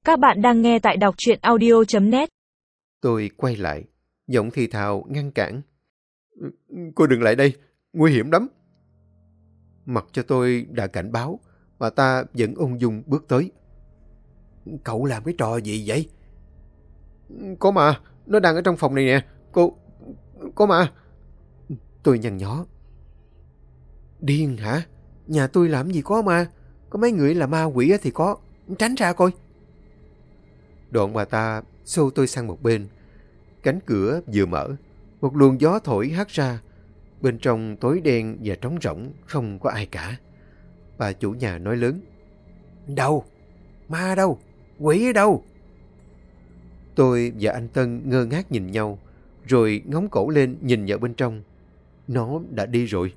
Các bạn đang nghe tại đọc truyện audio.net. Tôi quay lại, giọng thì thào ngăn cản. Cô đừng lại đây, nguy hiểm lắm. Mặc cho tôi đã cảnh báo, bà ta vẫn ung dung bước tới. Cậu làm cái trò gì vậy? Có mà, nó đang ở trong phòng này nè. Có mà. Tôi nhăn nhó. Điên hả? Nhà tôi làm gì có ma? Có mấy người là ma quỷ thì có. Tránh ra coi. Đoạn bà ta xô tôi sang một bên. Cánh cửa vừa mở, một luồng gió thổi hắt ra. Bên trong tối đen và trống rỗng, không có ai cả. Bà chủ nhà nói lớn. Đâu? Ma đâu? Quỷ ở đâu? Tôi và anh Tân ngơ ngác nhìn nhau, rồi ngóng cổ lên nhìn vào bên trong. Nó đã đi rồi.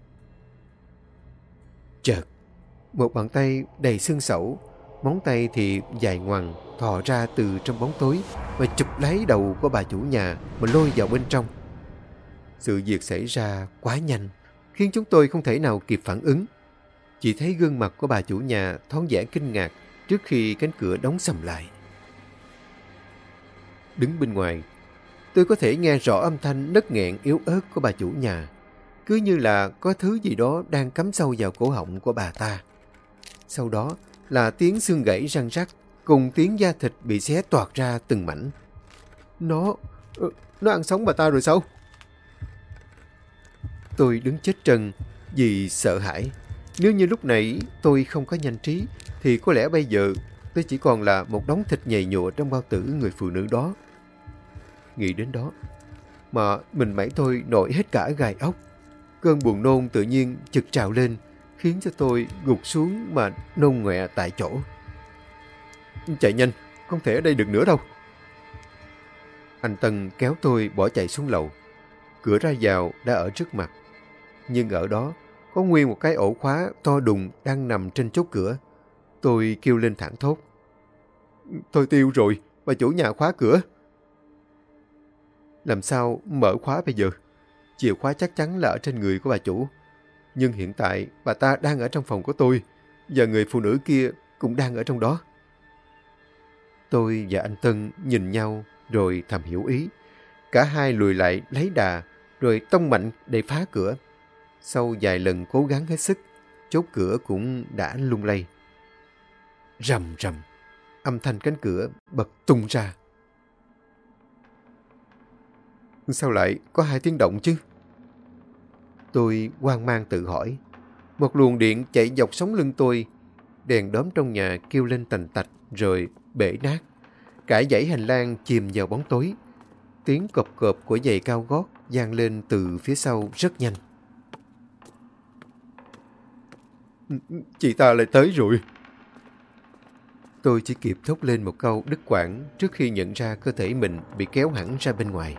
Chợt, một bàn tay đầy xương sẩu, móng tay thì dài ngoằng thò ra từ trong bóng tối và chụp lấy đầu của bà chủ nhà mà lôi vào bên trong. Sự việc xảy ra quá nhanh, khiến chúng tôi không thể nào kịp phản ứng. Chỉ thấy gương mặt của bà chủ nhà thoáng vẻ kinh ngạc trước khi cánh cửa đóng sầm lại. Đứng bên ngoài, tôi có thể nghe rõ âm thanh nấc nghẹn yếu ớt của bà chủ nhà, cứ như là có thứ gì đó đang cắm sâu vào cổ họng của bà ta. Sau đó là tiếng xương gãy răng rắc cùng tiếng da thịt bị xé toạc ra từng mảnh. Nó ăn sống bà ta rồi sao? Tôi đứng chết trân vì sợ hãi. Nếu như lúc nãy tôi không có nhanh trí thì có lẽ bây giờ tôi chỉ còn là một đống thịt nhầy nhụa trong bao tử người phụ nữ đó. Nghĩ đến đó mà mình mẩy tôi nổi hết cả gai ốc. Cơn buồn nôn tự nhiên chực trào lên, khiến cho tôi gục xuống mà nôn ngoẹ tại chỗ. Chạy nhanh, không thể ở đây được nữa đâu. Anh Tân kéo tôi bỏ chạy xuống lầu. Cửa ra vào đã ở trước mặt, nhưng ở đó có nguyên một cái ổ khóa to đùng đang nằm trên chốt cửa. Tôi kêu lên thảng thốt. Tôi tiêu rồi, bà chủ nhà khóa cửa. Làm sao mở khóa bây giờ? Chìa khóa chắc chắn là ở trên người của bà chủ. Nhưng hiện tại bà ta đang ở trong phòng của tôi, và người phụ nữ kia cũng đang ở trong đó. Tôi và anh Tân nhìn nhau rồi thầm hiểu ý. Cả hai lùi lại lấy đà rồi tông mạnh để phá cửa. Sau vài lần cố gắng hết sức, chốt cửa cũng đã lung lay. Rầm rầm, âm thanh cánh cửa bật tung ra. Sao lại có hai tiếng động chứ? Tôi hoang mang tự hỏi. Một luồng điện chạy dọc sống lưng tôi. Đèn đóm trong nhà kêu lên tành tạch rồi bể nát. Cả dãy hành lang chìm vào bóng tối. Tiếng cộp cộp của giày cao gót vang lên từ phía sau rất nhanh. Chị ta lại tới rồi. Tôi chỉ kịp thốt lên một câu đứt quãng trước khi nhận ra cơ thể mình bị kéo hẳn ra bên ngoài.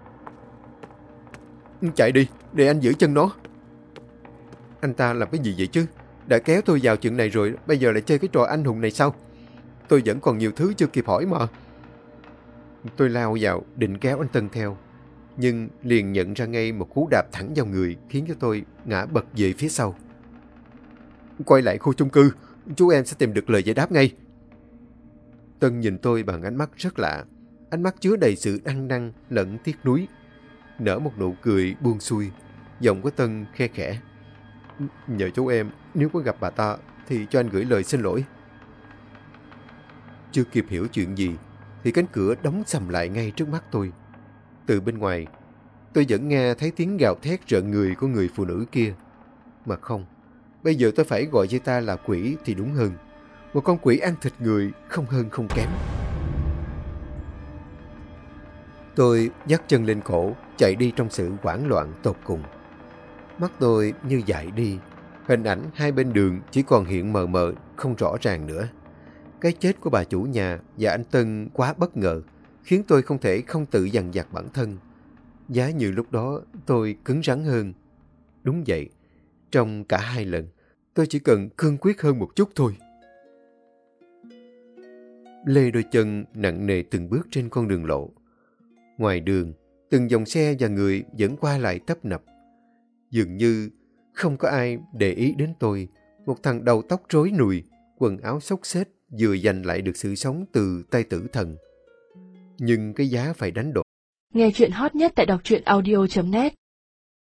Chạy đi, để anh giữ chân nó. Anh ta làm cái gì vậy chứ? Đã kéo tôi vào chuyện này rồi, bây giờ lại chơi cái trò anh hùng này sao? Tôi vẫn còn nhiều thứ chưa kịp hỏi mà. Tôi lao vào định kéo anh Tân theo, nhưng liền nhận ra ngay một cú đạp thẳng vào người khiến cho tôi ngã bật về phía sau. Quay lại khu chung cư, chú em sẽ tìm được lời giải đáp ngay. Tân nhìn tôi bằng ánh mắt rất lạ, ánh mắt chứa đầy sự ăn năn lẫn tiếc nuối. Nở một nụ cười buông xuôi, giọng của Tân khe khẽ. Nhờ chú em, nếu có gặp bà ta thì cho anh gửi lời xin lỗi. Chưa kịp hiểu chuyện gì thì cánh cửa đóng sầm lại ngay trước mắt tôi. Từ bên ngoài, tôi vẫn nghe thấy tiếng gào thét rợn người của người phụ nữ kia. Mà không, bây giờ tôi phải gọi cho ta là quỷ thì đúng hơn. Một con quỷ ăn thịt người không hơn không kém. Tôi dắt chân lên cổ, chạy đi trong sự hoảng loạn tột cùng. Mắt tôi như dại đi, hình ảnh hai bên đường chỉ còn hiện mờ mờ, không rõ ràng nữa. Cái chết của bà chủ nhà và anh Tân quá bất ngờ, khiến tôi không thể không tự dằn vặt bản thân. Giá như lúc đó tôi cứng rắn hơn. Đúng vậy, trong cả hai lần, tôi chỉ cần cương quyết hơn một chút thôi. Lê đôi chân nặng nề từng bước trên con đường lộ. Ngoài đường, từng dòng xe và người vẫn qua lại tấp nập. Dường như không có ai để ý đến tôi, một thằng đầu tóc rối nùi, quần áo xốc xếch vừa giành lại được sự sống từ tay tử thần. Nhưng cái giá phải đánh đổi. Nghe chuyện hot nhất tại đọc truyện audio.net